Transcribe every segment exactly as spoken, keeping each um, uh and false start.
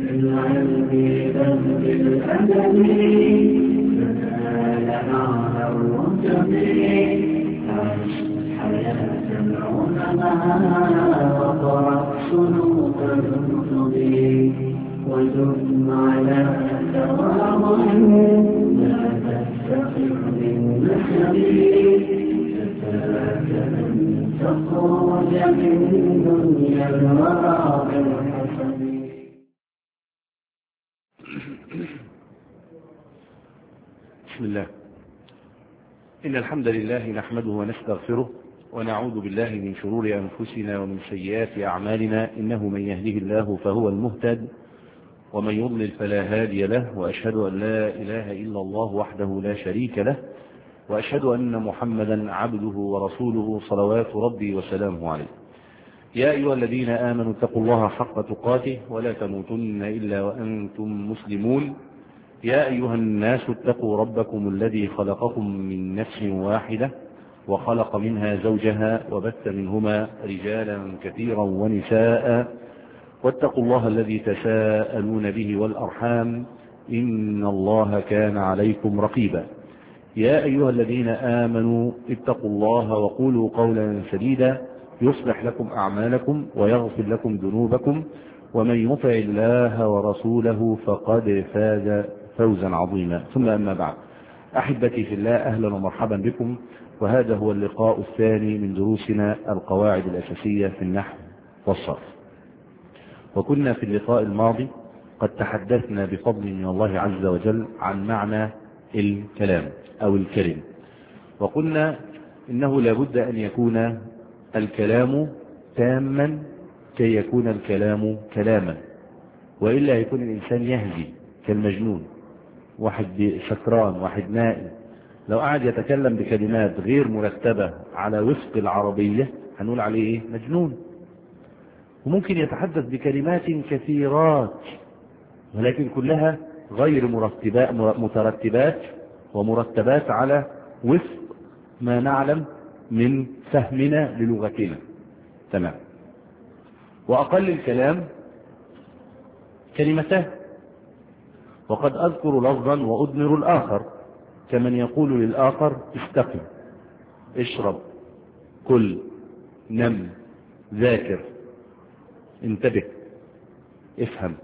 بالعلم بل بالأدب تنال أعلى الرتب عش حياة العلماء وقرأ صنوف الكتب وزد على تواضع لا تستقر بالنسب كفاك أن تخرج من دنيا الورى بالحسب. بسم الله. إن الحمد لله نحمده ونستغفره ونعوذ بالله من شرور أنفسنا ومن سيئات أعمالنا، إنه من يهده الله فهو المهتد ومن يضلل فلا هادي له، وأشهد أن لا إله إلا الله وحده لا شريك له، وأشهد أن محمدا عبده ورسوله صلوات ربي وسلامه عليه. يا أيها الذين آمنوا اتقوا الله حق تقاته ولا تموتن إلا وأنتم مسلمون. يا أيها الناس اتقوا ربكم الذي خلقكم من نفس واحدة وخلق منها زوجها وبث منهما رجالا كثيرا ونساء، واتقوا الله الذي تساءلون به والأرحام إن الله كان عليكم رقيبا. يا أيها الذين آمنوا اتقوا الله وقولوا قولا سديدا يصلح لكم أعمالكم ويغفر لكم ذنوبكم، ومن يطع الله ورسوله فقد فاز فوزا عظيما. ثم أما بعد، أحبتي في الله، أهلا ومرحبا بكم، وهذا هو اللقاء الثاني من دروسنا القواعد الأساسية في النحو والصرف. وكنا في اللقاء الماضي قد تحدثنا بفضل من الله عز وجل عن معنى الكلام أو الكلم، وقلنا إنه لابد أن يكون الكلام تاما كي يكون الكلام كلاما، وإلا يكون الإنسان يهزي كالمجنون، واحد سكران واحد نائم لو قعد يتكلم بكلمات غير مرتبة على وفق العربية هنقول عليه إيه؟ مجنون. وممكن يتحدث بكلمات كثيرات ولكن كلها غير مرتبات مترتبات ومرتبات على وفق ما نعلم من فهمنا للغتنا. تمام. وأقل الكلام كلمتان، وقد أذكر لفظا وأدمر الآخر، كمن يقول للآخر استقم، اشرب، كل، نم، ذاكر، انتبه، افهم.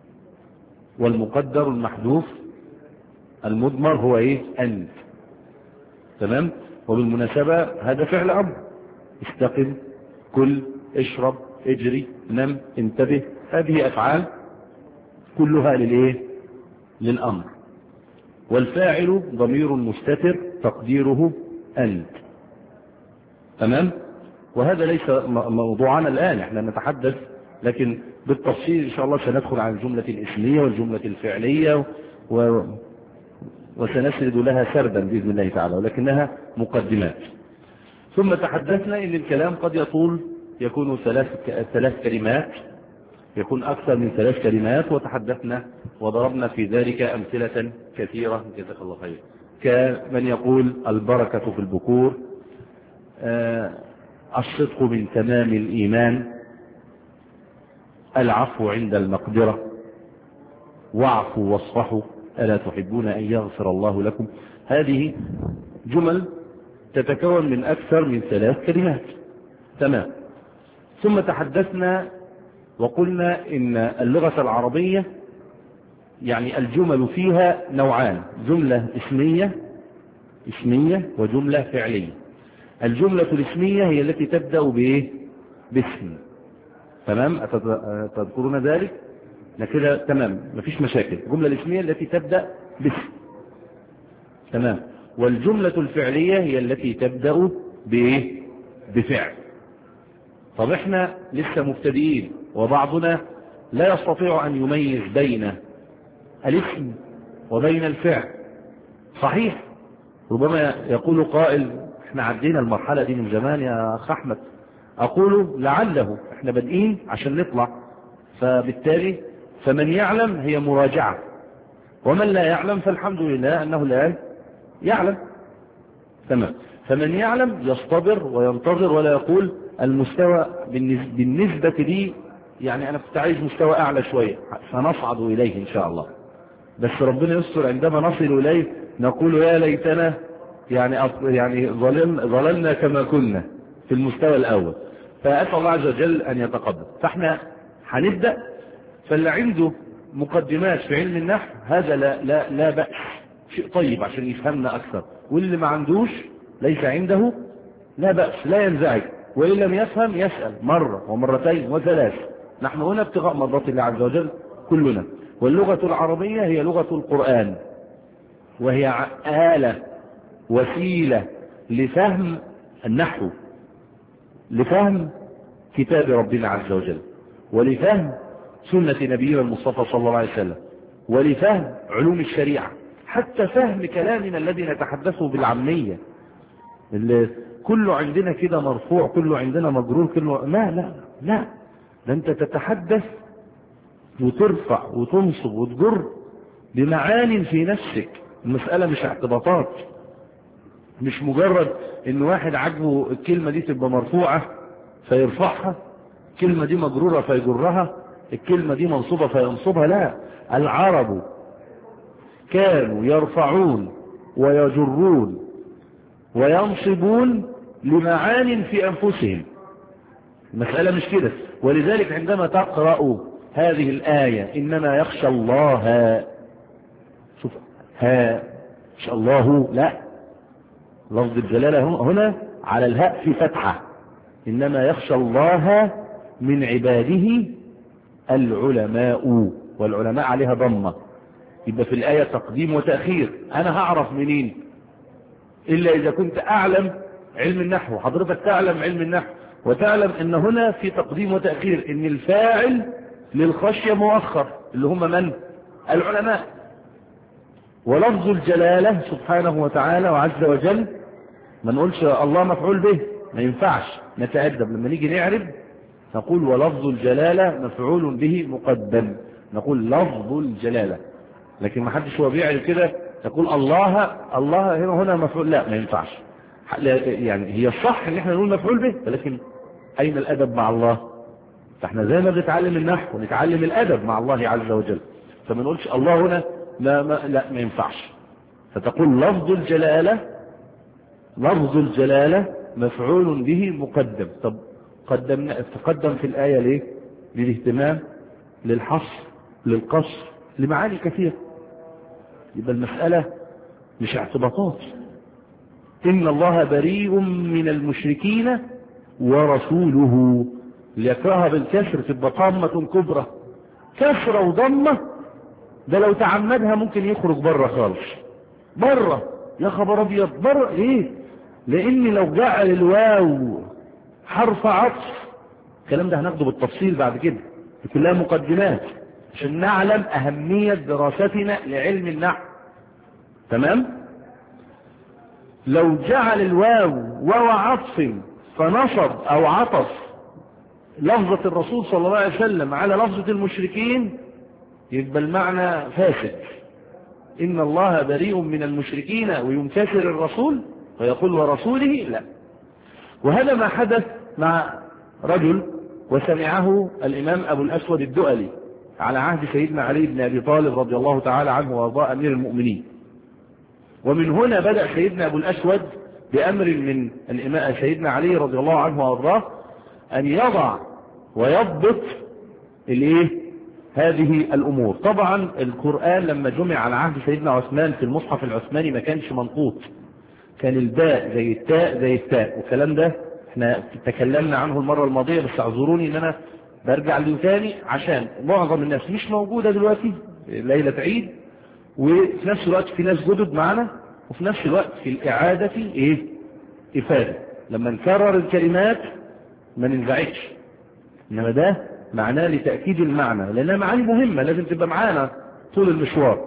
والمقدر المحذوف المضمر هو ايه؟ انت. تمام. وبالمناسبة هذا فعل امر، استقم، كل، اشرب، اجري، نم، انتبه، هذه افعال كلها للايه؟ للامر. والفاعل ضمير مستتر تقديره انت. تمام. وهذا ليس موضوعنا الان، احنا نتحدث لكن بالتفصيل ان شاء الله سندخل على الجملة الاسمية والجملة الفعلية و... وسنسرد لها سردا بإذن الله تعالى، ولكنها مقدمات. ثم تحدثنا ان الكلام قد يطول، يكون ثلاث ثلاث كلمات، يكون اكثر من ثلاث كلمات، وتحدثنا وضربنا في ذلك امثلة كثيرة جزاك الله خير، كمن يقول البركة في البكور، آه الصدق من تمام الإيمان، العفو عند المقدرة، واعفوا واصفحوا ألا تحبون أن يغفر الله لكم. هذه جمل تتكون من أكثر من ثلاث كلمات. تمام. ثم تحدثنا وقلنا إن اللغة العربية يعني الجمل فيها نوعان، جملة اسمية اسمية وجملة فعلية. الجملة الاسمية هي التي تبدأ بإيه؟ باسم. تمام. تذكرون ذلك؟ كده تمام، مفيش مشاكل. الجملة الاسمية التي تبدأ باسم. تمام. والجملة الفعلية هي التي تبدأ بإيه؟ بفعل. طب احنا لسه مبتدئين، وبعضنا لا يستطيع أن يميز بين الاسم وبين الفعل. صحيح، ربما يقول قائل احنا عدينا المرحلة دي من زمان يا أخ أحمد. أقول لعله احنا بادئين عشان نطلع، فبالتالي فمن يعلم هي مراجعة، ومن لا يعلم فالحمد لله أنه لا يعلم. تمام. فمن يعلم يصطبر وينتظر ولا يقول المستوى بالنسبة لي يعني أنا كنت عايز مستوى أعلى شوية، سنصعد إليه إن شاء الله، بس ربنا يستر عندما نصل إليه نقول يا ليتنا يعني يعني ظللنا ظللنا كما كنا في المستوى الأول. فأسأل الله عز وجل أن يتقبل. فاحنا هنبدأ، فاللي عنده مقدمات في علم النحو هذا لا لا لا بأس، شيء طيب عشان يفهمنا أكثر، واللي ما عندوش ليس عنده لا بأس، لا ينزعج، وإن لم يفهم يسأل مرة ومرتين وثلاث. نحن هنا ابتغاء مرضات الله عز وجل كلنا. واللغة العربية هي لغة القرآن، وهي آلة وسيلة لفهم النحو، لفهم كتاب ربنا عز وجل، ولفهم سنة نبينا المصطفى صلى الله عليه وسلم، ولفهم علوم الشريعة، حتى فهم كلامنا الذي نتحدثه بالعامية، اللي كله عندنا كده مرفوع، كله عندنا مجرور، كله لا لا لا، ده انت تتحدث وترفع وتنصب وتجر بمعان في نفسك. المسألة مش اعتباطات، مش مجرد ان واحد عجبه الكلمة دي تبقى مرفوعة فيرفعها، الكلمة دي مجرورة فيجرها، الكلمة دي منصوبة فينصبها. لا، العرب كانوا يرفعون ويجرون وينصبون لمعان في أنفسهم. المسألة مش كده. ولذلك عندما تقرأ هذه الآية إنما يخشى الله، شوف ها مش الله، لا، لفظ الجلالة هنا على الهاء في فتحة، إنما يخشى الله من عباده العلماء، والعلماء عليها ضمة، يبقى في الآية تقديم وتأخير. أنا هعرف منين إلا إذا كنت أعلم علم النحو، حضرتك تعلم علم النحو وتعلم أن هنا في تقديم وتأخير، إن الفاعل للخشية مؤخر اللي هم من؟ العلماء. ولفظ الجلالة سبحانه وتعالى وعز وجل ما نقولش الله مفعول به، ما ينفعش، نتأدب لما نيجي نعرب نقول ولفظ الجلالة مفعول به مقدم، نقول لفظ الجلالة، لكن ما حدش هو بيعرف كده تقول الله الله هنا هنا مفعول، لا ما ينفعش. يعني هي الصح ان احنا نقول مفعول به، ولكن اين الادب مع الله؟ فاحنا زي ما بنتعلم النحو نتعلم الادب مع الله عز وجل، فما نقولش الله هنا لا ما لا ما ينفعش، فتقول لفظ الجلالة لفظ الجلالة مفعول به مقدم. طب قدمنا تقدم في الآية ليه؟ للاهتمام، للحصر، للقصر، لمعاني كثيرة. يبقى المسألة مش اعتباطات. إن الله بريء من المشركين ورسوله، ليكرهها بالكسر تبقى طامة كبرى، كسرة وضمة، ده لو تعمدها ممكن يخرج بره خالص، بره يا خبر ابيض، بره ليه؟ لان لو جعل الواو حرف عطف، الكلام ده هناخده بالتفصيل بعد كده، كلها مقدمات عشان نعلم اهمية دراستنا لعلم النحو، تمام؟ لو جعل الواو واو عطف فنصب او عطف لفظة الرسول صلى الله عليه وسلم على لفظة المشركين يبقى المعنى فاسد. إن الله بريء من المشركين وينكسر الرسول ويقول ورسوله، لا. وهذا ما حدث مع رجل وسمعه الإمام أبو الأسود الدؤلي على عهد سيدنا علي بن أبي طالب رضي الله تعالى عنه وارضاه أمير المؤمنين. ومن هنا بدأ سيدنا أبو الأسود بأمر من الإمام سيدنا علي رضي الله عنه وارضاه أن يضع ويضبط الإيه هذه الأمور. طبعا القرآن لما جمع على عهد سيدنا عثمان في المصحف العثماني ما كانش منقوط، كان الباء زي التاء زي التاء، والكلام ده احنا تكلمنا عنه المرة الماضية، بس اعذروني ان انا برجع له تاني عشان معظم الناس مش موجودة دلوقتي ليلة عيد، وفي نفس الوقت في ناس جدد معنا، وفي نفس الوقت في الإعادة ايه إفادة، لما نكرر الكلمات ما ننزعجش، انما ده معناه لتأكيد المعنى، لأنها معاني مهمة لازم تبقى معانا طول المشوار.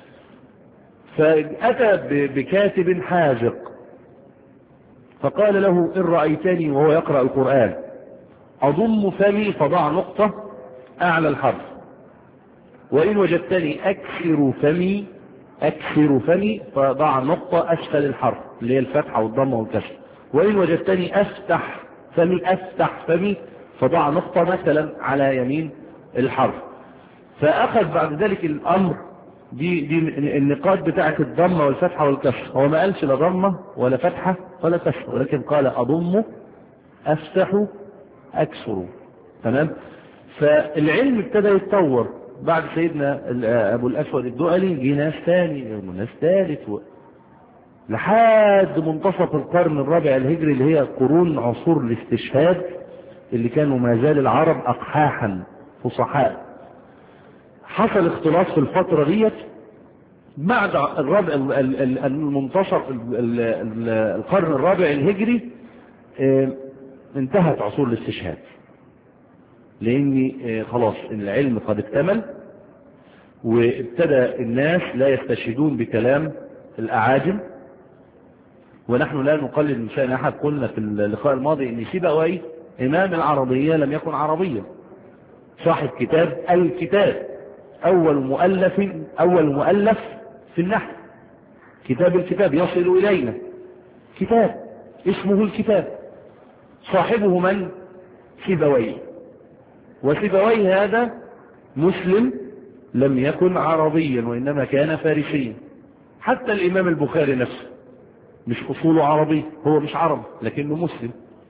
فأتى بكاتب حاذق فقال له إن رأيتني وهو يقرأ القرآن أضم فمي فضع نقطة أعلى الحرف، وإن وجدتني أكسر فمي أكسر فمي فضع نقطة أسفل الحرف اللي هي الفتحة والضمة والكسر، وإن وجدتني أفتح فمي أفتح فمي فضع نقطة مثلا على يمين الحرف، فأخذ بعد ذلك الأمر دي, دي النقاط بتاعة الضمة والفتحة والكسر. هو ما قالش لا ضمة ولا فتحة ولا كسر، ولكن قال أضم أفتح أكسر. تمام. فالعلم ابتدى يتطور بعد سيدنا أبو الأسود الدؤلي، جه ناس ثاني وناس ثالث و... لحد منتصف القرن الرابع الهجري اللي هي قرون عصور الاستشهاد، اللي كانوا ما زال العرب أقحاحا فصحاء. حصل اختلاط في الفترة ديت بعد الرابع المنتصف القرن الرابع الهجري، انتهت عصور الاستشهاد، لان خلاص العلم قد اكتمل، وابتدى الناس لا يستشهدون بكلام الأعاجم. ونحن لا نقلل من شأن أحد، قلنا في اللقاء الماضي ان سيبويه إمام العربية لم يكن عربيا، صاحب كتاب الكتاب، أول مؤلف أول مؤلف في النحو، كتاب الكتاب يصل إلينا، كتاب اسمه الكتاب، صاحبه من؟ سيبويه. وسيبويه هذا مسلم لم يكن عربيا وإنما كان فارسيا. حتى الإمام البخاري نفسه مش أصوله عربي، هو مش عربي لكنه مسلم.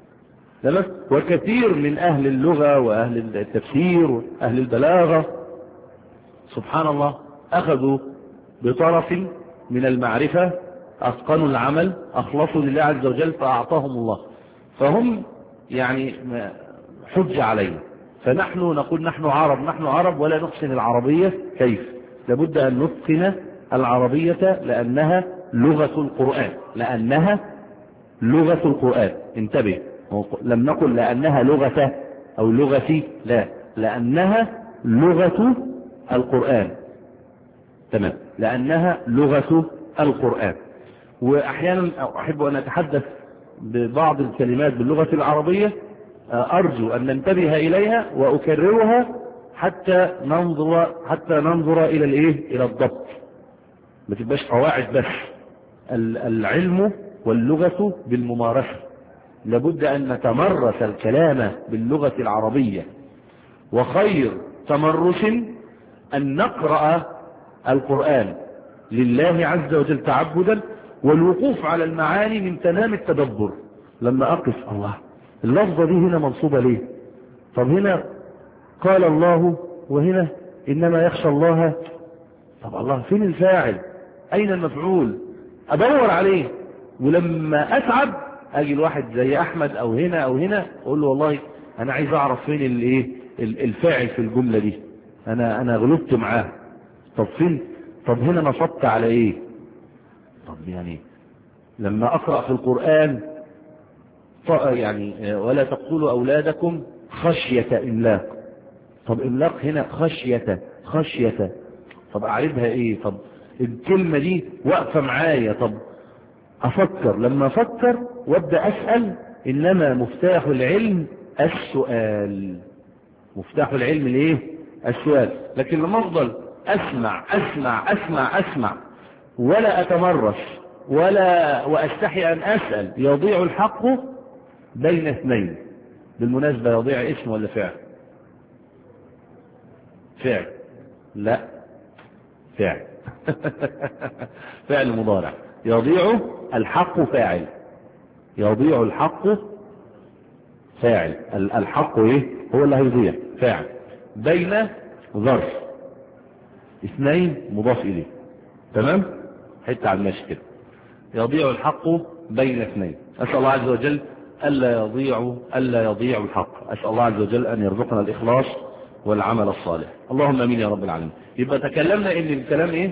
وكثير من أهل اللغة وأهل التفسير وأهل البلاغة سبحان الله أخذوا بطرف من المعرفة، أتقنوا العمل، أخلصوا لله عز وجل فأعطاهم الله، فهم يعني حج علينا. فنحن نقول نحن عرب نحن عرب ولا نحسن العربية. كيف؟ لابد أن نتقن العربية لأنها لغة القرآن، لأنها لغة القرآن. انتبه، لم نقل لأنها لغة أو لغتي، لا، لأنها لغة القرآن. تمام، لأنها لغة القرآن. وأحيانا أحب أن أتحدث ببعض الكلمات باللغة العربية، أرجو أن ننتبه إليها وأكررها حتى ننظر حتى ننظر إلى الإيه؟ إلى الضبط. ما تبقاش قواعد بس. العلم واللغة بالممارسة، لابد أن نتمرس الكلام باللغة العربية، وخير تمرس أن نقرأ القرآن لله عز وجل تعبدا، والوقوف على المعاني من تمام التدبر. لما أقف الله اللفظة دي هنا منصوبة ليه؟ طب هنا قال الله وهنا إنما يخشى الله، طب الله فين الفاعل؟ أين المفعول؟ أدور عليه. ولما أتعب أجي الواحد زي أحمد أو هنا أو هنا أقول له والله أنا عايز أعرف فين الإيه الفاعل في الجملة دي، أنا أنا غلطت معاه. طب فين؟ طب هنا نصبت على إيه؟ طب يعني لما أقرأ في القرآن يعني ولا تقتلوا أولادكم خشية إملاق، طب إملاق هنا خشية خشية، طب أعرفها إيه؟ طب الكلمة دي واقفة معايا، طب أفكر. لما أفكر وابدأ أسأل، إنما مفتاح العلم السؤال، مفتاح العلم ليه؟ السؤال. لكن لما أفضل أسمع أسمع أسمع أسمع ولا أتمرس ولا وأستحي أن أسأل، يضيع الحق بين اثنين. بالمناسبة يضيع اسم ولا فعل؟ فعل، لا فعل فعل مضارع. يضيع الحق فاعل، يضيع الحق فاعل، الحق ايه هو اللي هيضيع، فاعل. بين ظرف، اثنين مضاف اليه. تمام، حتى على الماشي كده. يضيع الحق بين اثنين. اسال الله عز وجل الا يضيع الا يضيع الحق. اسال الله عز وجل ان يرزقنا الاخلاص والعمل الصالح. اللهم امين يا رب العالمين. يبقى تكلمنا ان الكلام ايه؟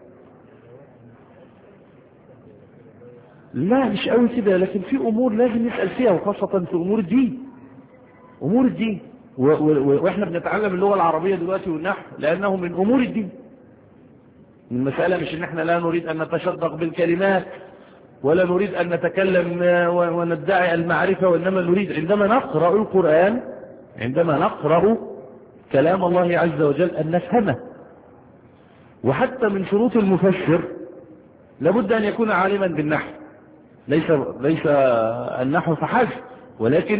لا مش قوي كده، لكن في امور لازم نسال فيها، وخاصه في امور الدين. امور الدين و و واحنا بنتعلم اللغه العربيه دلوقتي والنحو لانه من امور الدين. المساله مش ان احنا لا نريد ان نتشدق بالكلمات ولا نريد ان نتكلم وندعي المعرفه، وانما نريد عندما نقرا القران، عندما نقرا كلام الله عز وجل ان نفهمه. وحتى من شروط المفسر لابد ان يكون عالما بالنحو، ليس ليس النحو فحسب، ولكن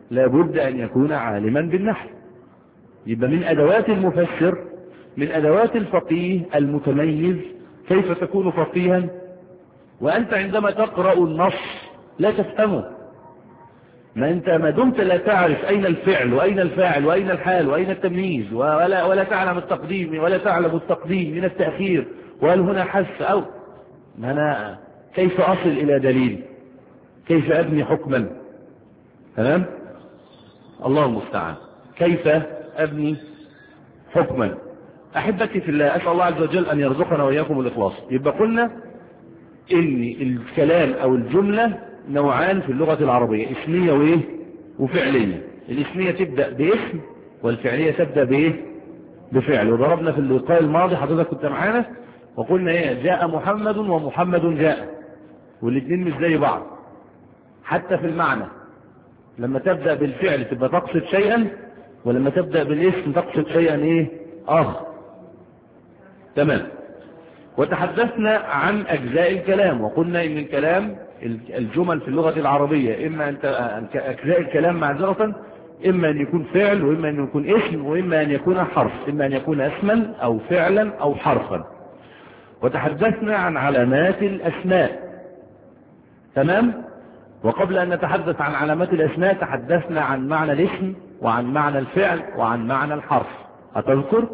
لابد أن يكون عالما بالنحو. يبقى من أدوات المفسر، من أدوات الفقيه المتميز. كيف تكون فقيها وأنت عندما تقرأ النص لا تفهمه؟ ما أنت ما دمت لا تعرف أين الفعل وأين الفاعل وأين الحال وأين التمييز، ولا, ولا تعلم التقديم ولا تعلم التقديم من التأخير، وهل هنا حذف أو أنا كيف أصل إلى دليل؟ كيف أبني حكما؟ تمام؟ الله المستعان. كيف أبني حكما؟ أحبتي في الله، أسأل الله عز وجل أن يرزقنا وإياكم الإخلاص. يبقى قلنا إن الكلام أو الجملة نوعان في اللغة العربية، اسمية وإيه؟ وفعلية. الاسمية تبدأ باسم، والفعلية تبدأ بإيه؟ بفعل. وضربنا في اللقاء الماضي، حضرتك كنت معانا، وقلنا إيه؟ جاء محمد ومحمد جاء، والاثنين مش زي بعض حتى في المعنى. لما تبدأ بالفعل تبقى تقصد شيئا، ولما تبدأ بالاسم تقصد شيئا إيه؟ آخر. تمام. وتحدثنا عن أجزاء الكلام، وقلنا إن الكلام الجمل في اللغة العربية إما أن أجزاء الكلام معذرة إما أن يكون فعل، وإما أن يكون اسم، وإما أن يكون حرف، إما أن يكون اسما أو فعلا أو حرفا. وتحدثنا عن علامات الأسماء. تمام. وقبل أن نتحدث عن علامات الأسماء تحدثنا عن معنى الاسم وعن معنى الفعل وعن معنى الحرف، أتذكر؟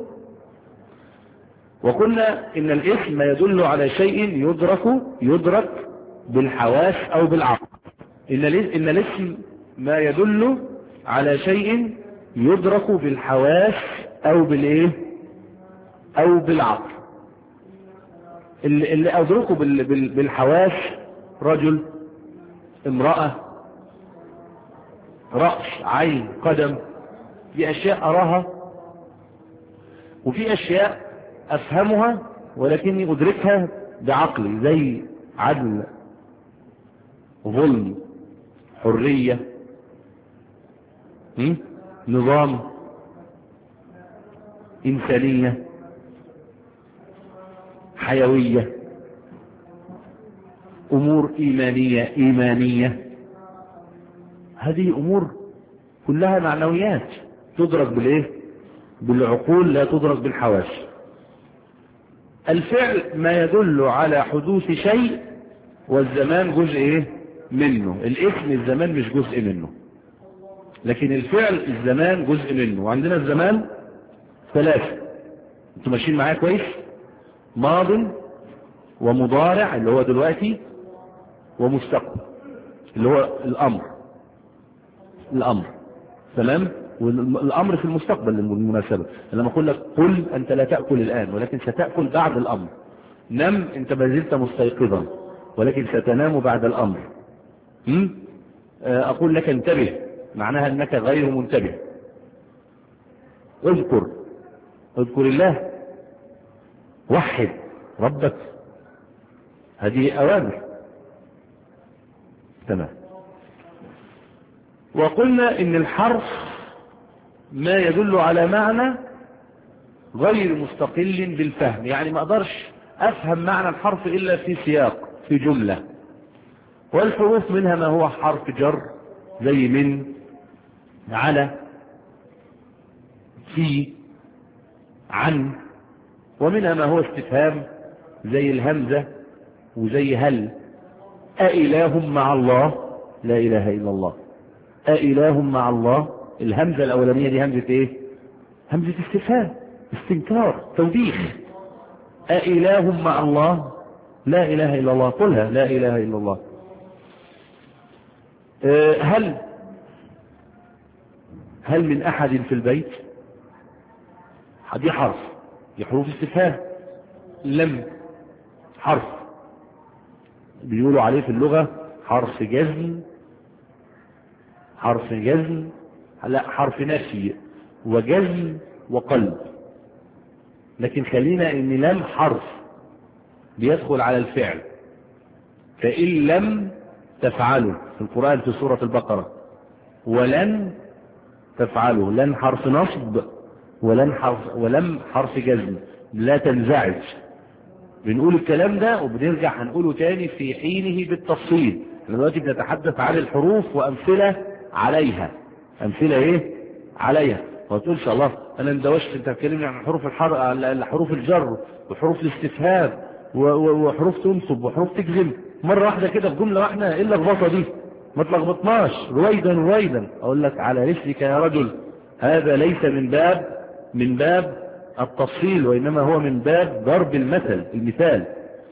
وقلنا إن الاسم يدل على شيء يدرك يدرك بالحواس أو بالعقل. إن إن الاسم ما يدل على شيء يدرك بالحواس أو بالإيه؟ أو بالعقل. اللي أدركه بالحواس رجل، امرأة، رأس، عين، قدم. دي أشياء أراها، وفي أشياء أفهمها ولكني أدركها بعقلي، زي عدل، ظلم، حرية، نظام، إنسانية، حيوية، أمور إيمانية إيمانية. هذه أمور كلها معنويات تدرك بالإيه؟ بالعقول، لا تدرك بالحواس. الفعل ما يدل على حدوث شيء، والزمان جزء إيه؟ منه. الاسم الزمان مش جزء منه، لكن الفعل الزمان جزء منه. وعندنا الزمان ثلاثة، انتوا ماشيين معايا كويس؟ ماض ومضارع اللي هو دلوقتي، ومستقبل اللي هو الأمر الأمر تمام. والأمر في المستقبل بالمناسبة. لما أقول لك قل أنت لا تأكل الآن، ولكن ستأكل بعد الأمر. نم أنت ما زلت مستيقظا، ولكن ستنام بعد الأمر. أقول لك انتبه، معناها أنك غير منتبه. اذكر اذكر الله، وحد ربك، هذه أوامر. تمام. وقلنا إن الحرف ما يدل على معنى غير مستقل بالفهم، يعني ما أقدرش أفهم معنى الحرف إلا في سياق، في جملة. والحروف منها ما هو حرف جر زي من، على، في، عن. ومنها ما هو استفهام زي الهمزة وزي هل. أإله مع الله؟ لا إله إلا الله. أإله مع الله؟ الهمزة الأولانية دي همزة إيه؟ همزة استفهام، استنكار، توبيخ. أإله مع الله؟ لا إله إلا الله. قلها لا إله إلا الله. أه هل هل من أحد في البيت؟ دي حرف، دي حروف استفهام. لم حرف بيقولوا عليه في اللغة حرف جزم، حرف جزم، لا حرف نفي وجزم وقلب. لكن خلينا ان لم حرف بيدخل على الفعل، فإن لم تفعله في القرآن في سورة البقرة، ولن تفعله. لن حرف نصب، ولن حرف ولم حرف جزم. لا تنزعج، بنقول الكلام ده وبنرجع هنقوله تاني في حينه بالتفصيل. احنا دلوقتي بنتحدث عن الحروف وأمثلة عليها، أمثلة إيه عليها. ما تقولش الله أنا اندوشت أنت تكلمني عن حروف الحر حروف الجر وحروف الاستفهام وحروف تنصب وحروف تجزم مرة واحدة كده في جملة واحدة. إيه اللخبطة دي؟ ما تلخبطناش رويدا رويدا. أقول لك على رسلك يا رجل، هذا ليس من باب من باب التفصيل، وإنما هو من باب ضرب المثل المثال.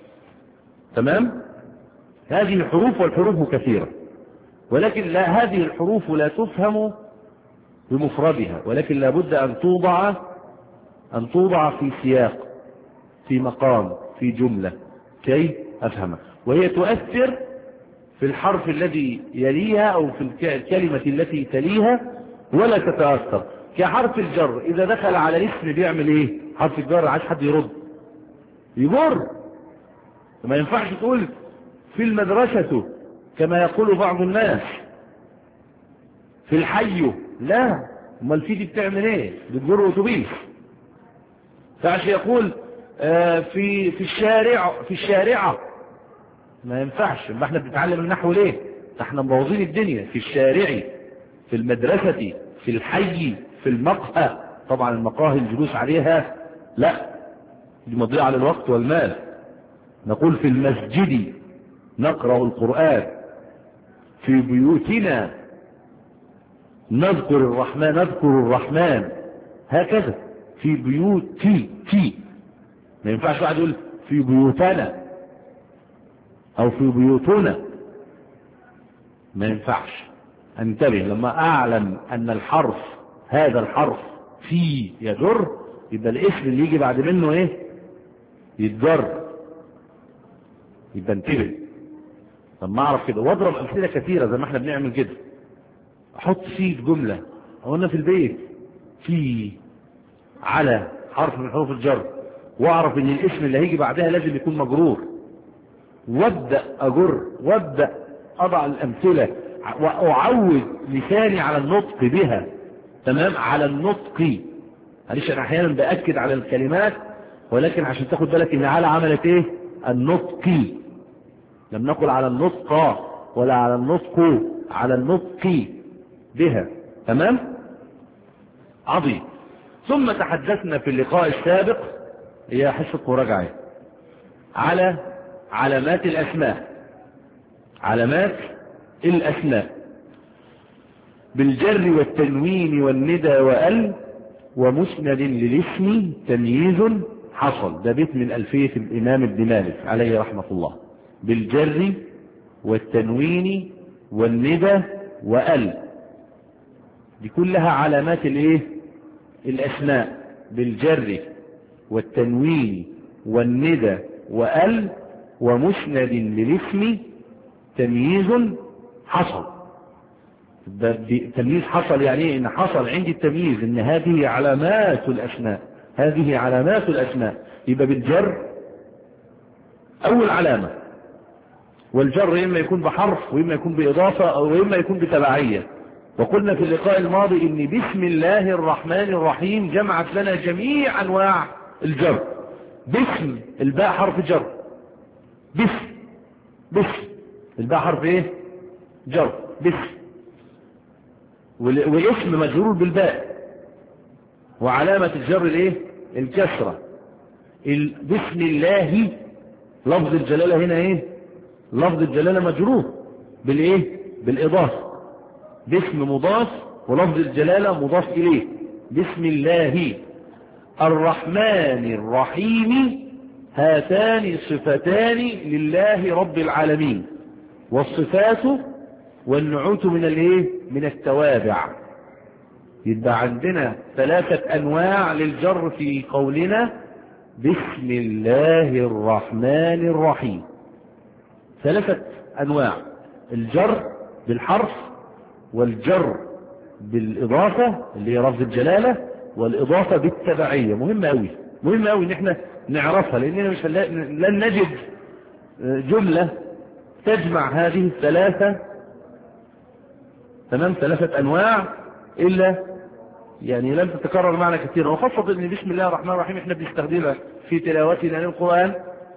تمام؟ هذه الحروف والحروف كثيرة، ولكن لا هذه الحروف لا تفهم بمفردها، ولكن لابد أن توضع أن توضع في سياق، في مقام، في جملة كي أفهمها، وهي تؤثر في الحرف الذي يليها أو في الكلمة التي تليها ولا تتأثر. كحرف الجر إذا دخل على الاسم بيعمل إيه؟ حرف الجر عايز حد يرد يجر. ما ينفعش تقول في المدرسة كما يقول بعض الناس في الحي، لا. امال في دي بتعمل ايه؟ بتجر اتوبيس. فعش يقول آه في في الشارع في الشارعة، ما ينفعش. ما احنا بنتعلم النحو ليه؟ احنا مبوظين الدنيا. في الشارع، في المدرسة، في الحي، في المقهى. طبعا المقاهي الجلوس عليها لا، دي مضيعة للوقت والمال. نقول في المسجد نقرأ القرآن، في بيوتنا نذكر الرحمن نذكر الرحمن هكذا. في بيوت تي تي ما ينفعش واحد يقول في بيوتنا او في بيوتنا، ما ينفعش. انتبه لما اعلم ان الحرف هذا الحرف في يجر، يبقى الاسم اللي يجي بعد منه ايه؟ يتجر. يبقى انتبه لما اعرف كده واضرب امثله كثيره زي ما احنا بنعمل كده. احط في جمله او انا في البيت في على حرف من حروف الجر، واعرف ان الاسم اللي هيجي بعدها لازم يكون مجرور، وابدا اجر وابدا اضع الامثله واعود لساني على النطق بها. تمام؟ على النطق. معلش انا احيانا باكد على الكلمات، ولكن عشان تاخد بالك ان على عملت ايه؟ النطق. لم نقل على النطق ولا على النطق، على النطق بها. تمام؟ عظيم. ثم تحدثنا في اللقاء السابق، هي حصة مراجعة، على علامات الأسماء. علامات الأسماء بالجر والتنوين والندى وأل ومسند للاسم تمييز حصل. ده بيت من ألفية الإمام ابن مالك عليه رحمة الله. بالجر والتنوين والندى وأل، دي كلها علامات الايه؟ الأسماء. بالجر والتنوين والندى وأل ومسند للاسم تمييز حصل. تمييز حصل يعني ايه؟ ان حصل عندي التمييز، ان هذه علامات الأسماء، هذه علامات الأسماء. يبقى بالجر أول علامة، والجر إما يكون بحرف وإما يكون بإضافة أو إما يكون بتبعية. وقلنا في اللقاء الماضي ان بسم الله الرحمن الرحيم جمعت لنا جميع انواع الجر. باسم الباء حرف جر، باسم باسم الباء حرف ايه؟ جر باسم، والاسم مجرور بالباء وعلامة الجر الايه؟ الكسرة. بسم الله لفظ الجلالة هنا ايه؟ لفظ الجلالة مجرور بالايه؟ بالاضافة. باسم مضاف ولفظ الجلالة مضاف إليه. بسم الله الرحمن الرحيم، هاتان صفتان لله رب العالمين، والصفات والنعوت من الايه؟ من التوابع. يبقى عندنا ثلاثة انواع للجر في قولنا بسم الله الرحمن الرحيم. ثلاثة انواع: الجر بالحرف، والجر بالإضافة اللي هي لفظ الجلالة، والإضافة بالتبعية. مهمة أوي، مهمة أوي إن احنا نعرفها، لأننا مش لن نجد جملة تجمع هذه الثلاثة. تمام؟ ثلاثة أنواع إلا يعني لم تتكرر معنا كثيرا، وخاصة إن بسم الله الرحمن الرحيم احنا بنستخدمها في تلاوتنا للقرآن.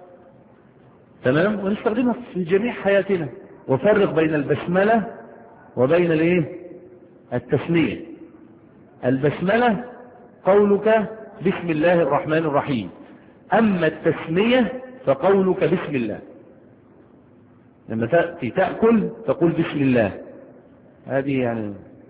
تمام؟ ونستخدمها في جميع حياتنا. وفرق بين البسملة وبين الايه؟ التسمية. البسملة قولك بسم الله الرحمن الرحيم، أما التسمية فقولك بسم الله. لما تأتي تأكل تقول بسم الله، هذه يعني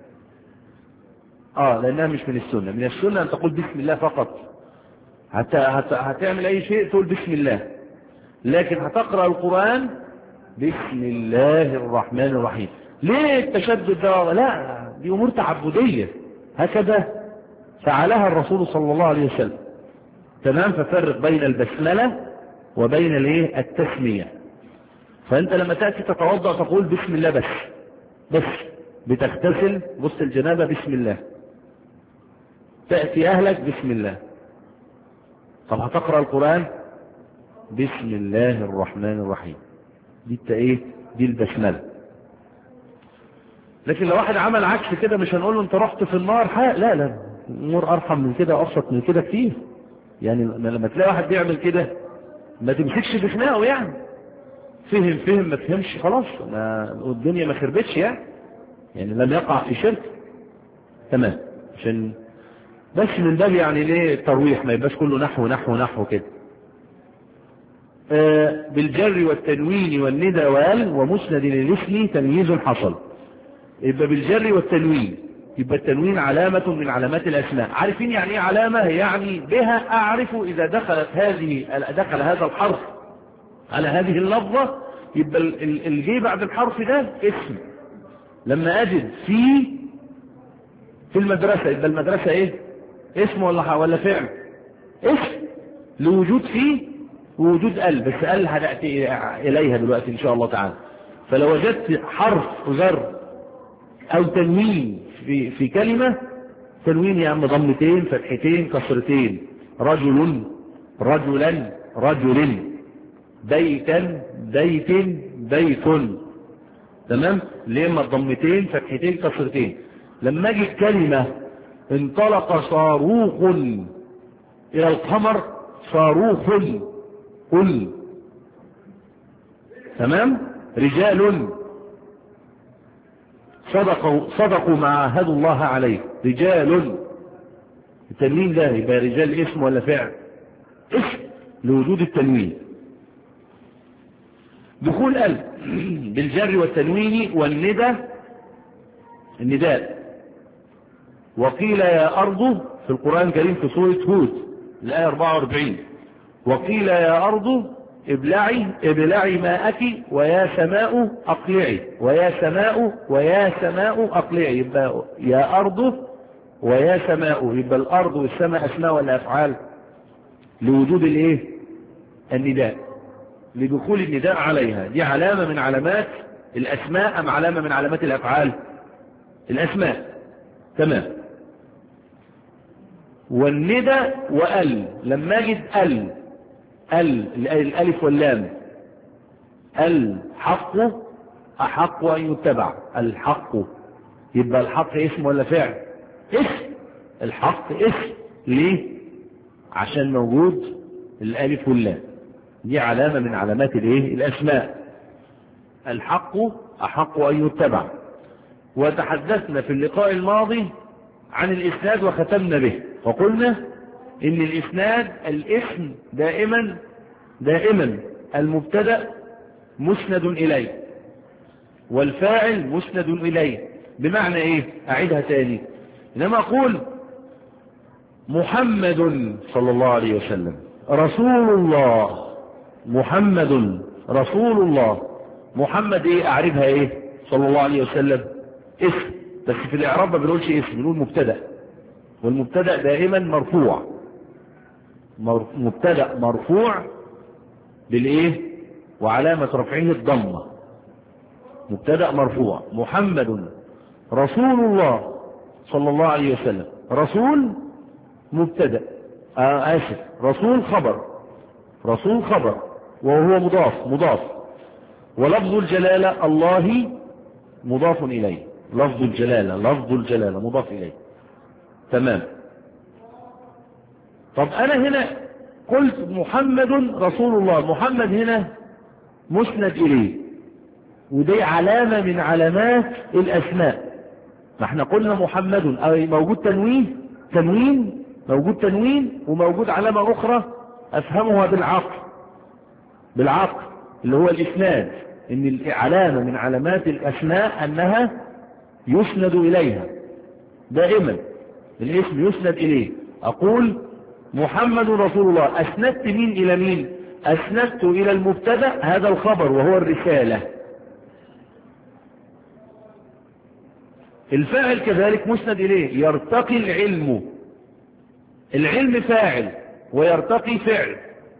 آه لأنها مش من السنة. من السنة أن تقول بسم الله فقط. هت... هت... هتعمل أي شيء تقول بسم الله، لكن هتقرأ القرآن بسم الله الرحمن الرحيم. ليه التشدد ده؟ لا، دي أمور تعبدية، هكذا فعلها الرسول صلى الله عليه وسلم. تمام. ففرق بين البسملة وبين الايه التسمية. فأنت لما تأتي تتوضأ تقول بسم الله بس بس بتغتسل غسل الجنابة بسم الله، تأتي أهلك بسم الله. طب هتقرأ القرآن بسم الله الرحمن الرحيم. دي ايه؟ دي البسملة. لكن لو واحد عمل عكس كده مش هنقول له انت رحت في النار. لا لا، امور ارحم من كده وابسط من كده كتير. يعني لما تلاقي واحد بيعمل كده ما تمسكش بخناقه، يعني فهم فهم ما تفهمش خلاص، ما الدنيا ما خربتش يعني يعني لم يقع في شرك. تمام. عشان بس من باب يعني ليه الترويح، ما يبقاش كله نحو نحو نحو كده. آه بالجر والتنوين والندى وال ومسند للاسم تمييز حصل. يبقى بالجر والتنوين، يبقى التنوين علامة من علامات الأسماء. عارفين يعني ايه علامة؟ يعني بها أعرف إذا دخلت هذه دخل هذا الحرف على هذه اللفظة، يبقى الجي بعد الحرف ده اسم. لما أجد في في المدرسة، يبقى المدرسة ايه؟ اسم ولا ولا فعل؟ اسم لوجود فيه ووجود ال، بس ال هنأتي إليها دلوقتي إن شاء الله تعالى. فلو وجدت حرف جر أو تنوين في في كلمة، تنوين يا عم ضمتين فتحتين كسرتين، رجل رجلا رجل، بيتا بيت بيت. تمام. لما ضمتين فتحتين كسرتين. لما اجي كلمة انطلق صاروخ الى القمر، صاروخ قل. تمام. رجال صدقوا صدقوا ما عاهدوا الله عليه، رجال. التنوين ده يبقى رجال اسم ولا فعل؟ اسم لوجود التنوين. دخول ال بالجر والتنوين والندى، النداء. وقيل يا أرض في القرآن الكريم في سورة هود الآية أربعة وأربعين، وقيل يا أرض ابلعي ابلعي ماءك ويا سماء أقلعي، ويا سماء ويا سماء أقلعي. يبقى يا أرض ويا سماء، يبقى الأرض والسماء أسماء ولا أفعال؟ لوجود الايه النداء، لدخول النداء عليها. دي علامة من علامات الأسماء أم علامة من علامات الأفعال؟ الأسماء. تمام. والندى وال، لما اجد ال ال الالف واللام، الحق احق ان يتبع، الحق. يبقى الحق اسم ولا فعل؟ اسم. الحق اسم. ليه؟ عشان موجود الالف واللام. دي علامة من علامات الايه الاسماء. الحق احق ان يتبع. وتحدثنا في اللقاء الماضي عن الاسناد وختمنا به، وقلنا ان الاسناد الاسم دائما دائما المبتدأ مسند اليه والفاعل مسند اليه. بمعنى ايه؟ اعيدها تاني. انما اقول محمد صلى الله عليه وسلم رسول الله، محمد رسول الله. محمد ايه؟ اعرفها ايه؟ صلى الله عليه وسلم اسم، بس في الاعراب ما بنقولش اسم، بنقول مبتدأ، والمبتدأ دائما مرفوع. مبتدأ مرفوع بالايه؟ وعلامة رفعه الضمة. مبتدأ مرفوع. محمد رسول الله صلى الله عليه وسلم. رسول مبتدأ، آه آسف، رسول خبر، رسول خبر وهو مضاف مضاف. ولفظ الجلالة الله مضاف إليه، لفظ الجلالة لفظ الجلالة مضاف إليه. تمام. طب أنا هنا قلت محمد رسول الله، محمد هنا مسند إليه، ودي علامة من علامات الأسماء. ما احنا قلنا محمد أي موجود تنوين تنوين موجود تنوين وموجود علامة أخرى أفهمها بالعقل بالعقل اللي هو الإسناد، إن العلامة من علامات الأسماء أنها يسند إليها دائما، الاسم يسند إليه. أقول محمد رسول الله، أسندت مين إلى مين؟ أسندت إلى المبتدأ هذا الخبر وهو الرسالة. الفاعل كذلك مسند إليه، يرتقي العلم، العلم فاعل ويرتقي فعل،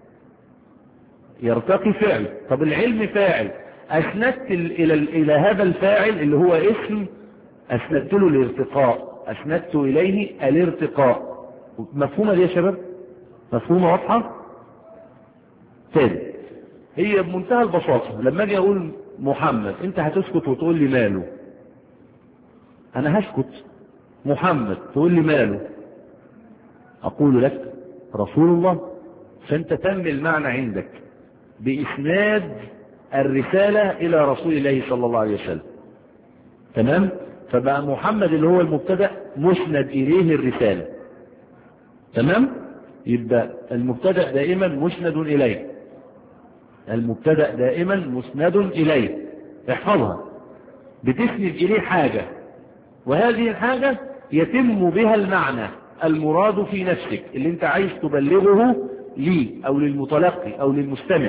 يرتقي فعل. طب العلم فاعل، أسندت إلى إلى هذا الفاعل اللي هو اسم، أسندت له الارتقاء، أسندت إليه الارتقاء. مفهومة دي يا شباب؟ مفهومة واضحة؟ تاني، هي بمنتهى البساطة لما أجي أقول محمد أنت هتسكت وتقول لي ماله؟ أنا هسكت. محمد تقول لي ماله؟ أقول لك رسول الله، فأنت تم المعنى عندك بإسناد الرسالة إلى رسول الله صلى الله عليه وسلم. تمام؟ فبقى محمد اللي هو المبتدأ مسند إليه الرسالة. تمام؟ يبقى المبتدأ دائما مسند إليه، المبتدأ دائما مسند إليه. احفظها، بتسند إليه حاجة، وهذه الحاجة يتم بها المعنى المراد في نفسك اللي انت عايز تبلغه لي أو للمتلقي أو للمستمع.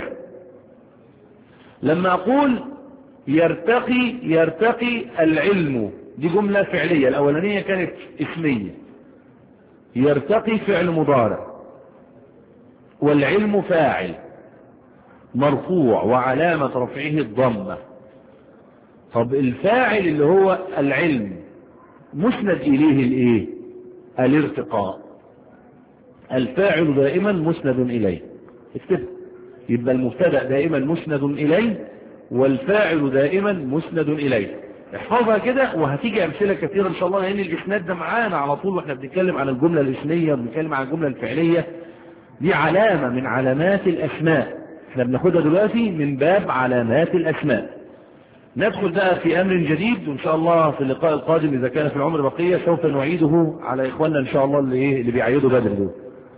لما أقول يرتقي يرتقي العلم، دي جملة فعلية، الأولانية كانت اسمية. يرتقي فعل مضارع، والعلم فاعل مرفوع وعلامة رفعه الضمة. طب الفاعل اللي هو العلم مسند إليه الايه؟ الارتقاء. الفاعل دائما مسند إليه، اكتب. يبقى المبتدأ دائما مسند إليه، والفاعل دائما مسند إليه. احفظها كده، وهتيجي أمثلة كثيرة إن شاء الله، لأن الإسناد ده معانا على طول واحنا بنتكلم عن الجملة الاسمية وبنتكلم عن الجملة الفعلية. دي علامة من علامات الأسماء، احنا بناخدها دلوقتي من باب علامات الأسماء. ندخل بقى في أمر جديد، وإن شاء الله في اللقاء القادم إذا كان في العمر بقية سوف نعيده على إخواننا إن شاء الله اللي إيه اللي بيعيدوا بدر دول.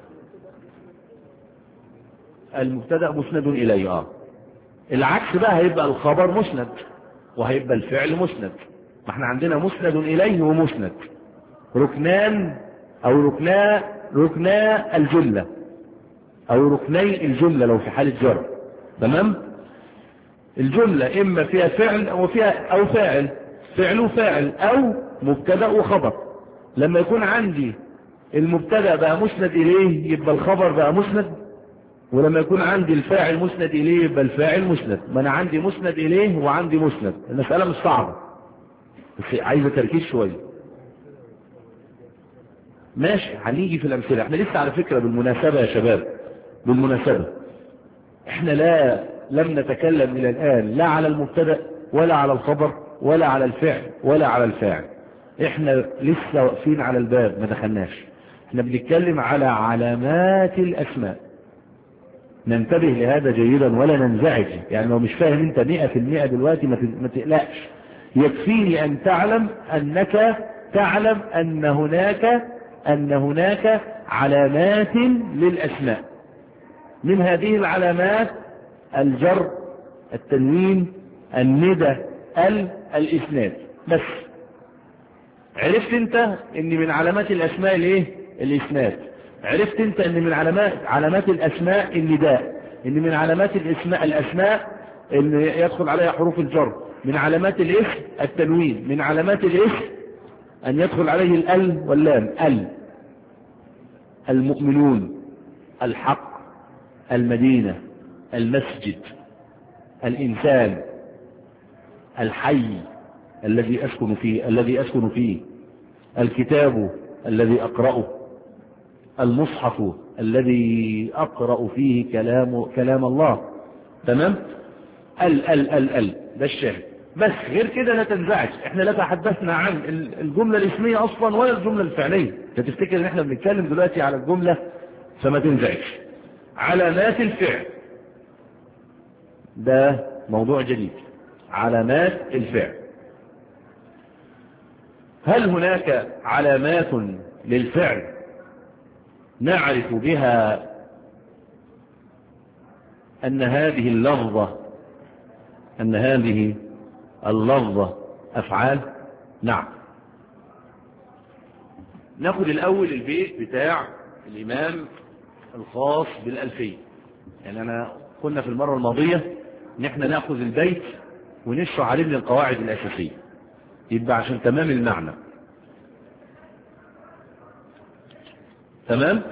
المبتدأ مسند إليه. آه العكس بقى، هيبقى الخبر مسند وهيبقى الفعل مسند. ما احنا عندنا مسند إليه ومسند، ركنان أو ركنا ركنا الجملة أو ركني الجملة لو في حالة جر. تمام؟ الجملة إما فيها فعل أو فيها أو فاعل، فعل وفاعل أو مبتدأ وخبر. لما يكون عندي المبتدأ بقى مسند إليه يبقى الخبر بقى مسند، ولما يكون عندي الفاعل مسند إليه يبقى الفاعل مسند. ما أنا عندي مسند إليه وعندي مسند، المسألة مش صعبة بس عايزة تركيز شوية. ماشي، هنيجي في الأمثلة. احنا لسه على فكرة بالمناسبة يا شباب، بالمناسبة احنا لا لم نتكلم إلى الآن لا على المبتدأ ولا على الخبر ولا على الفعل ولا على الفاعل. احنا لسه واقفين على الباب ما دخلناش. احنا بنتكلم على علامات الأسماء. ننتبه لهذا جيدا ولا ننزعج. يعني لو مش فاهم انت مئة في المئة دلوقتي ما تقلقش، يكفيني أن تعلم أنك تعلم أن هناك أن هناك علامات للأسماء. من هذه العلامات الجر، التنوين، الندى، ال الإسناد. بس عرفت انت ان من علامات الأسماء الايه؟ الإسناد. عرفت انت ان من علامات علامات الأسماء النداء، ان من علامات الاسماء الأسماء ان يدخل عليها حروف الجر. من علامات الاسم التنوين. من علامات الاسم ان يدخل عليه الال واللام. ال المؤمنون، الحق، المدينة، المسجد، الإنسان، الحي الذي أسكن فيه الذي أسكن فيه، الكتاب الذي أقرأه، المصحف الذي أقرأ فيه كلام كلام الله. تمام؟ ال ال ال ال ده الشاهد. بس غير كده لا تنزعج، احنا لا تحدثنا عن الجملة الاسمية أصلا ولا الجملة الفعلية. تفتكر ان احنا بنتكلم دلوقتي على الجملة، فما تنزعج. علامات الفعل ده موضوع جديد. علامات الفعل هل هناك علامات للفعل نعرف بها أن هذه اللفظة أن هذه اللفظة أفعال؟ نعم. ناخذ الأول البيت بتاع الإمام الخاص بالألفية. يعني أنا قلنا في المرة الماضية إن إحنا نأخذ البيت ونشرح عليه من القواعد الأساسية، يبقى عشان تمام المعنى. تمام؟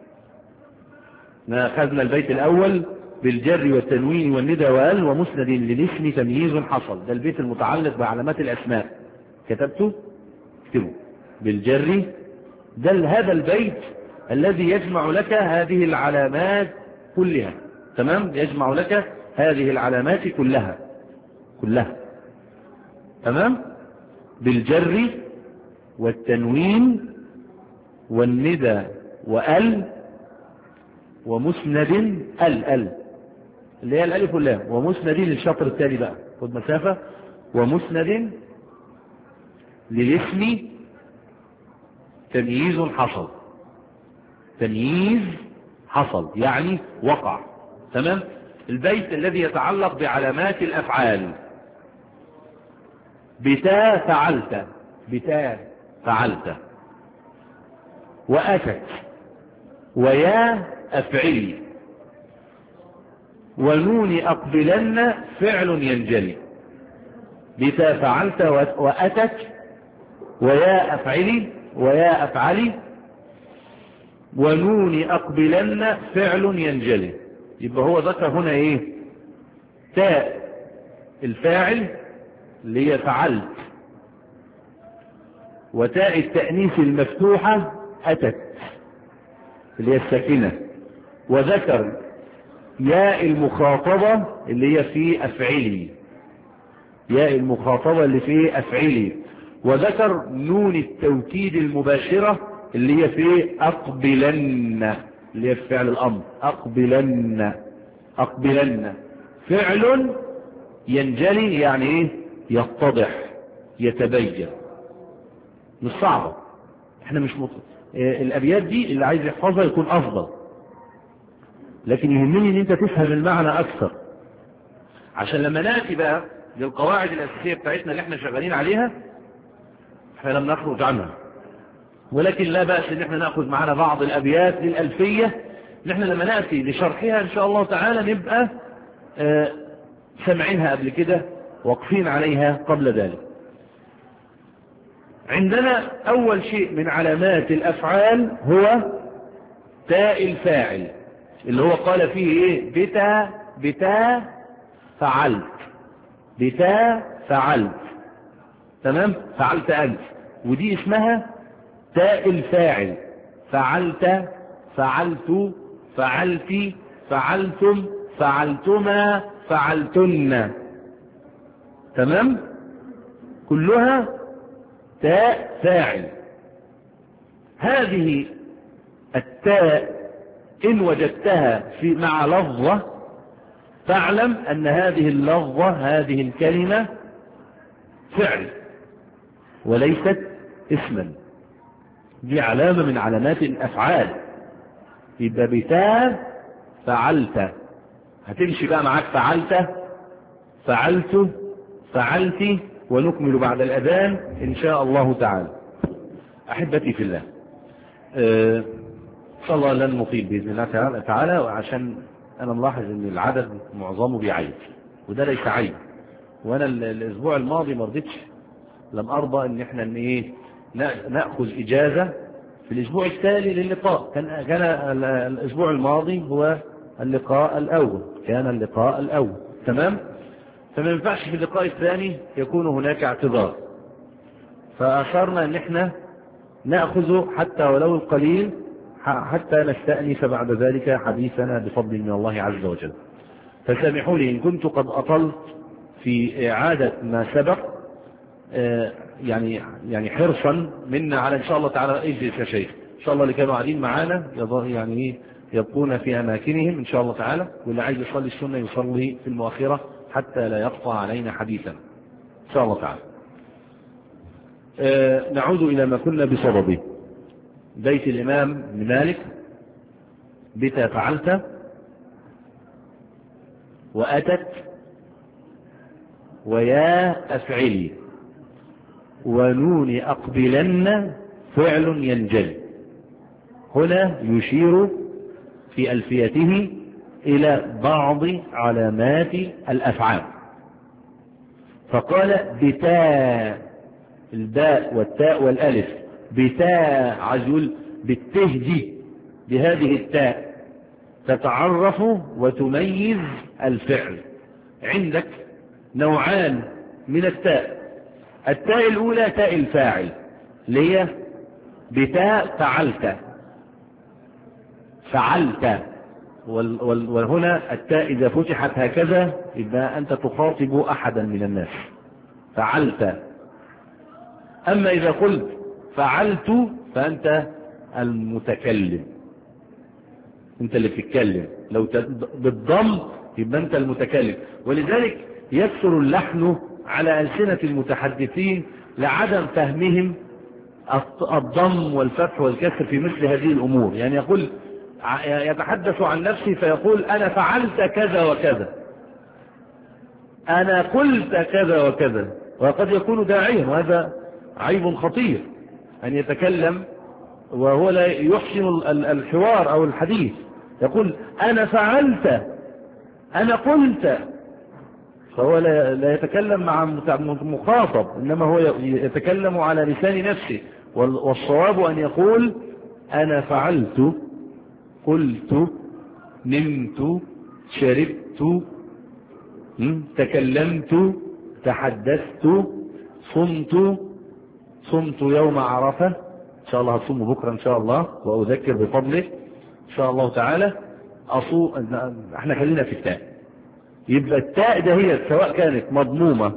أخذنا البيت الأول بالجر والتنوين والندى وال ومسند للاسم تمييز حصل. ده البيت المتعلق بعلامات الأسماء. كتبته؟ اكتبه. بالجر، ده هذا البيت الذي يجمع لك هذه العلامات كلها. تمام؟ يجمع لك هذه العلامات كلها كلها. تمام؟ بالجر والتنوين والندى وال ومسند ال ال اللي هي الالف واللام، ومسند للشطر التالي بقى خد مسافة، ومسند للاسم تمييز حصل. تمييز حصل يعني وقع. تمام؟ البيت الذي يتعلق بعلامات الافعال. بتا فعلت، بتا فعلت، واتت، ويا افعلي، ونون اقبلن فعل ينجلي. بتا فعلت واتت ويا افعلي ويا افعلي ونون اقبلن فعل ينجلي. يبقى هو ذكر هنا ايه؟ تاء الفاعل اللي هي فعلت، وتاء التأنيث المفتوحة أتت اللي هي الساكنة، وذكر ياء المخاطبة اللي هي في أفعلي، ياء المخاطبة اللي في أفعلي، وذكر نون التوكيد المباشرة اللي هي في أقبلن اللي هي في فعل الأمر. أقبلن أقبلن فعل ينجلي يعني إيه؟ يتضح يتبين. مش صعبة، احنا مش مطلق. الأبيات دي اللي عايز يحفظها يكون أفضل، لكن يهمني ان انت تفهم المعنى أكثر، عشان لما نأتي بقى للقواعد الأساسية بتاعتنا اللي احنا شغالين عليها احنا لم نخرج عنها. ولكن لا بأس ان احنا نأخذ معنا بعض الأبيات للألفية ان احنا لما نأتي لشرحها ان شاء الله تعالى نبقى اه سمعينها قبل كده، واقفين عليها قبل ذلك. عندنا أول شيء من علامات الأفعال هو تاء الفاعل اللي هو قال فيه ايه؟ بتا بتا فعلت، بتا فعلت. تمام؟ فعلت أنت، ودي اسمها تاء الفاعل. فعلت، فعلت، فعلت، فعلتم، فعلتما، فعلتن. تمام؟ كلها تاء فاعل. هذه التاء إن وجدتها في مع لفظة فاعلم أن هذه اللفظة هذه الكلمة فعل وليست اسما. دي علامة من علامات الأفعال. يبقى بتاء فعلت، هتمشي بقى معاك فعلت، فعلت، فعلت، ونكمل بعد الأذان إن شاء الله تعالى. أحبتي في الله، أه إن شاء الله لن نطيل بإذن الله تعالى، وعشان أنا ملاحظ أن العدد معظمه بيعيد، وده ليس عيب. وأنا الأسبوع الماضي ما رضيتش، لم أرضى أن إحنا إن إيه نأخذ إجازة في الأسبوع التالي للقاء. كان كان الأسبوع الماضي هو اللقاء الأول، كان اللقاء الأول. تمام؟ فما ينفعش في اللقاء الثاني يكون هناك اعتذار، فأشرنا أن إحنا نأخذ حتى ولو القليل حتى نستأنف بعد ذلك حديثنا بفضل من الله عز وجل. فسامحوا لي إن كنت قد أطلت في إعادة ما سبق، يعني يعني حرصا منا على إن شاء الله تعالى. اجلس يا شيخ، إن شاء الله اللي كانوا قاعدين معانا يعني يبقون في أماكنهم إن شاء الله تعالى، واللي عايز يصلي السنة يصلي في المؤخرة حتى لا يقطع علينا حديثا إن شاء الله تعالى. آه نعود إلى ما كنا بصدده. بيت الإمام ابن مالك: بتا فعلت وأتت ويا أفعلي ونون أقبلن فعل ينجلي. هنا يشير في ألفيته إلى بعض علامات الأفعال، فقال بتاء، الباء والتاء والألف، بتاء عزول بالتهدي بهذه التاء تتعرف وتميز الفعل. عندك نوعان من التاء: التاء الأولى تاء الفاعل اللي هي بتاء فعلت فعلت، وهنا التاء إذا فتحت هكذا يبقى أنت تخاطب أحدا من الناس، فعلت. أما إذا قلت فعلت فأنت المتكلم، أنت اللي بتتكلم. لو بالضم يبقى أنت المتكلم. ولذلك يكثر اللحن على ألسنة المتحدثين لعدم فهمهم الضم والفتح والكسر في مثل هذه الأمور. يعني يقول يتحدث عن نفسه فيقول أنا فعلت كذا وكذا، أنا قلت كذا وكذا، وقد يكون داعيا، وهذا عيب خطير أن يتكلم وهو لا يحسن الحوار أو الحديث. يقول أنا فعلت، أنا قلت، فهو لا يتكلم مع مخاطب، إنما هو يتكلم على لسان نفسه. والصواب أن يقول أنا فعلت، قلت، نمت، شربت، تكلمت، تحدثت، صمت، صمت يوم عرفة، إن شاء الله هصوم بكرة إن شاء الله وأذكر بفضله إن شاء الله تعالى. أصو... احنا خلينا في التاء. يبقى التاء ده هي سواء كانت مضمومة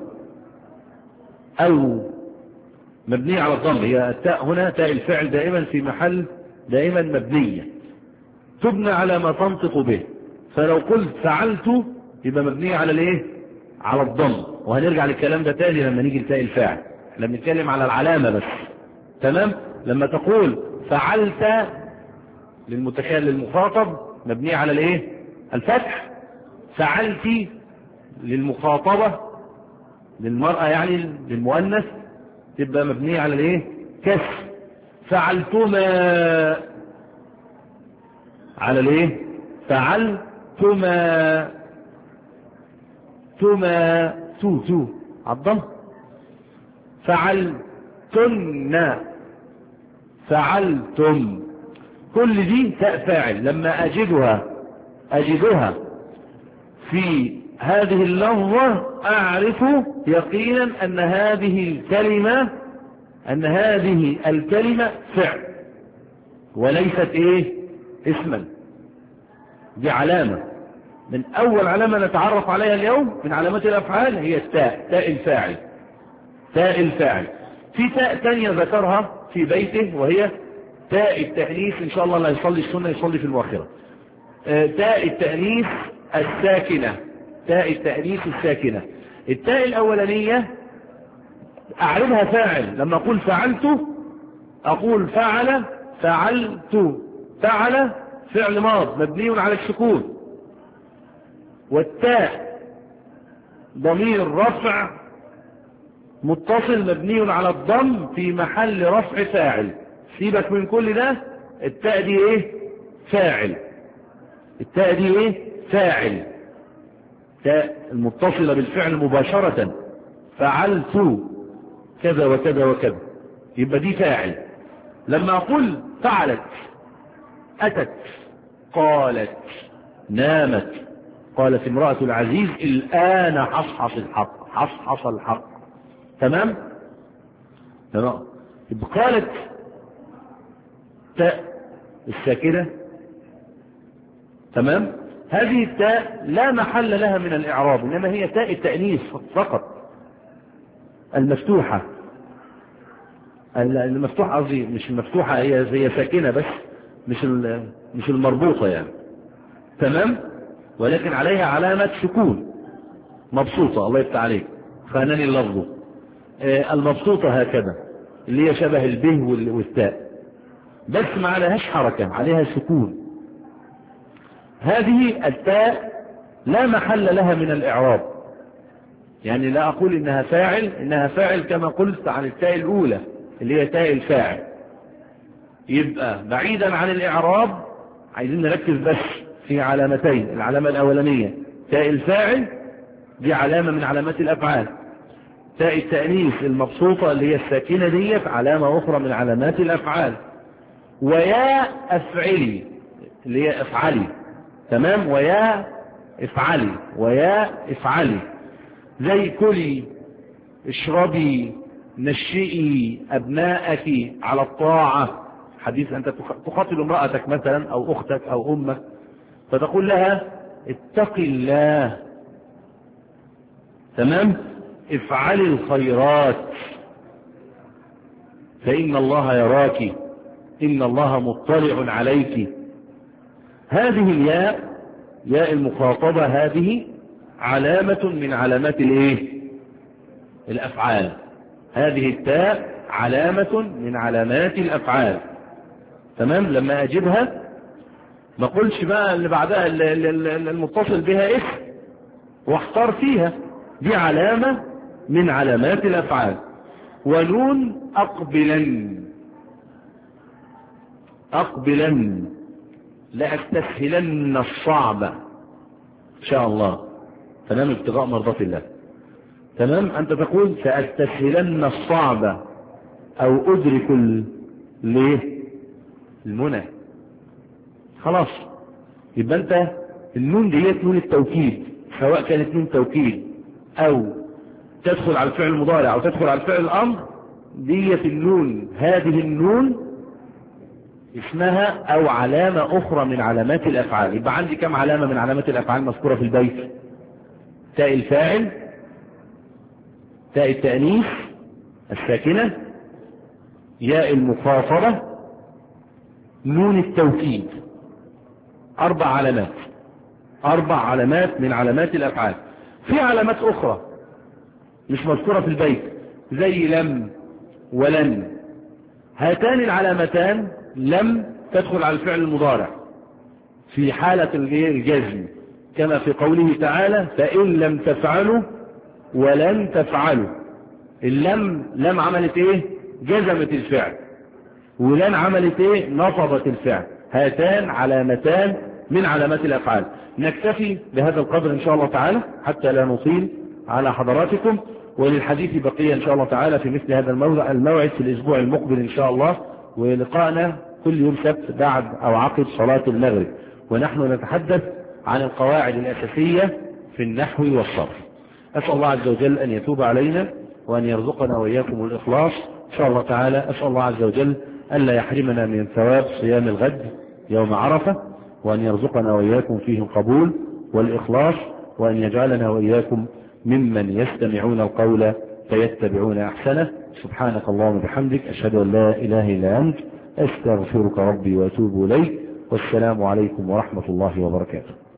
أو مبنية على الضم. هي التاء هنا تاء الفعل دائما في محل دائما مبنية، تبنى على ما تنطق به. فلو قلت فعلت يبقى مبنية على الايه؟ على الضم. وهنرجع للكلام ده تاني لما نيجي لتاء الفاعل، احنا بنتكلم على العلامة بس. تمام؟ لما تقول فعلت للمتكلم للمخاطب مبنية على الايه؟ الفتح. فعلت للمخاطبة للمرأة يعني للمؤنث تبقى مبنية على الايه؟ كسر. فعلتما على الايه؟ فعلتما، تما، تو تو عالضم. فعلتن، فعلتم، كل دي تاء فاعل. لما اجدها اجدها في هذه اللفظة اعرف يقينا ان هذه الكلمة ان هذه الكلمة فعل وليست ايه؟ اسما. دي علامة من اول علامة نتعرف عليها اليوم من علامات الافعال، هي التاء، تاء الفاعل، تاء الفاعل. في تاء تانية ذكرها في بيته وهي تاء التأنيث. ان شاء الله لا يصلي السنة يصلي في المؤخرة. تاء التأنيث الساكنة، تاء التأنيث الساكنة. التاء الاولانية اعربها فاعل. لما اقول فعلت اقول فعل، فعلت، فعل فعل ماض مبني على السكون. والتاء ضمير رفع متصل مبني على الضم في محل رفع فاعل. سيبك من كل ده، التاء دي ايه؟ فاعل. التاء دي ايه؟ فاعل. تاء المتصلة بالفعل مباشرة، فعلت كذا وكذا وكذا، يبقى دي فاعل. لما اقول فعلت، اتت، قالت، نامت، قالت امرأة العزيز الآن حصحص الحق، حصحص الحق. تمام؟ تمام. قالت تاء الساكنة. تمام؟ هذه التاء لا محل لها من الإعراب، إنما هي تاء التأنيث فقط، المفتوحة. المفتوحة قصدي مش المفتوحة، هي هي ساكنة بس، مش مش المربوطة يعني. تمام؟ ولكن عليها علامة سكون مبسوطة. الله يفتح عليك، فهناني اللفظ. آه المبسوطة هكذا. اللي هي شبه البه والتاء، بس ما عليهاش حركة، عليها سكون. هذه التاء لا محل لها من الإعراب، يعني لا أقول إنها فاعل، إنها فاعل كما قلت عن التاء الأولى اللي هي تاء الفاعل. يبقى بعيدا عن الإعراب عايزين نركز بس في علامتين. العلامة الأولانية تاء الفاعل، دي علامة من علامات الأفعال. تاء التأنيث المبسوطة اللي هي الساكنة ديت علامة أخرى من علامات الأفعال. ويا أفعلي اللي هي افعلي، تمام، ويا افعلي، ويا افعلي، زي كلي، اشربي، نشئي أبناءك على الطاعة. حديث أنت تخاطب امرأتك مثلا أو أختك أو أمك فتقول لها اتق الله، تمام، افعلي الخيرات فإن الله يراك، إن الله مطلع عليك. هذه الياء، ياء المخاطبة، هذه علامة من علامات الايه؟ الأفعال. هذه التاء علامة من علامات الأفعال، تمام. لما أجيبها ما قلش بقى اللي بعدها المتصل بها اسم واختار فيها، دي علامة من علامات الأفعال. ونون أقبلا، أقبلا لأستسهلن الصعب إن شاء الله، تمام، ابتغاء مرضات الله، تمام. أنت تقول سأستسهلن الصعب أو أدرك ليه المنى، خلاص. يبقى أنت النون ديت نون التوكيد، سواء كانت نون توكيد أو تدخل على الفعل المضارع أو تدخل على الفعل الأمر، ديت النون، هذه النون اسمها أو علامة أخرى من علامات الأفعال. يبقى عندي كم علامة من علامات الأفعال مذكورة في البيت؟ تاء الفاعل، تاء التأنيث الساكنة، ياء المخاطبة، نون التوكيد. أربع علامات، أربع علامات من علامات الأفعال. في علامات أخرى مش مذكورة في البيت زي لم ولن. هاتان العلامتان لم تدخل على الفعل المضارع في حالة الجزم، كما في قوله تعالى فإن لم تفعلوا ولن تفعلوا. اللم لم عملت ايه؟ جزمت الفعل. ولن عملت ايه؟ نصبت الفعل. هاتان علامتان من علامات الأفعال. نكتفي بهذا القدر إن شاء الله تعالى حتى لا نطيل على حضراتكم، وللحديث بقية إن شاء الله تعالى في مثل هذا الموضع الموعد في الأسبوع المقبل إن شاء الله، ولقاءنا كل يوم سبت بعد أو عقب صلاة المغرب، ونحن نتحدث عن القواعد الأساسية في النحو والصرف. أسأل الله عز وجل أن يتوب علينا وأن يرزقنا وإياكم الإخلاص إن شاء الله تعالى. أسأل الله عز وجل ألا يحرمنا من ثواب صيام الغد يوم عرفة، وأن يرزقنا وإياكم فيه القبول والإخلاص، وأن يجعلنا وإياكم ممن يستمعون القول فيتبعون أحسنه. سبحانك اللهم وبحمدك، أشهد أن لا إله إلا أنت، أستغفرك ربي وأتوب إليك، والسلام عليكم ورحمة الله وبركاته.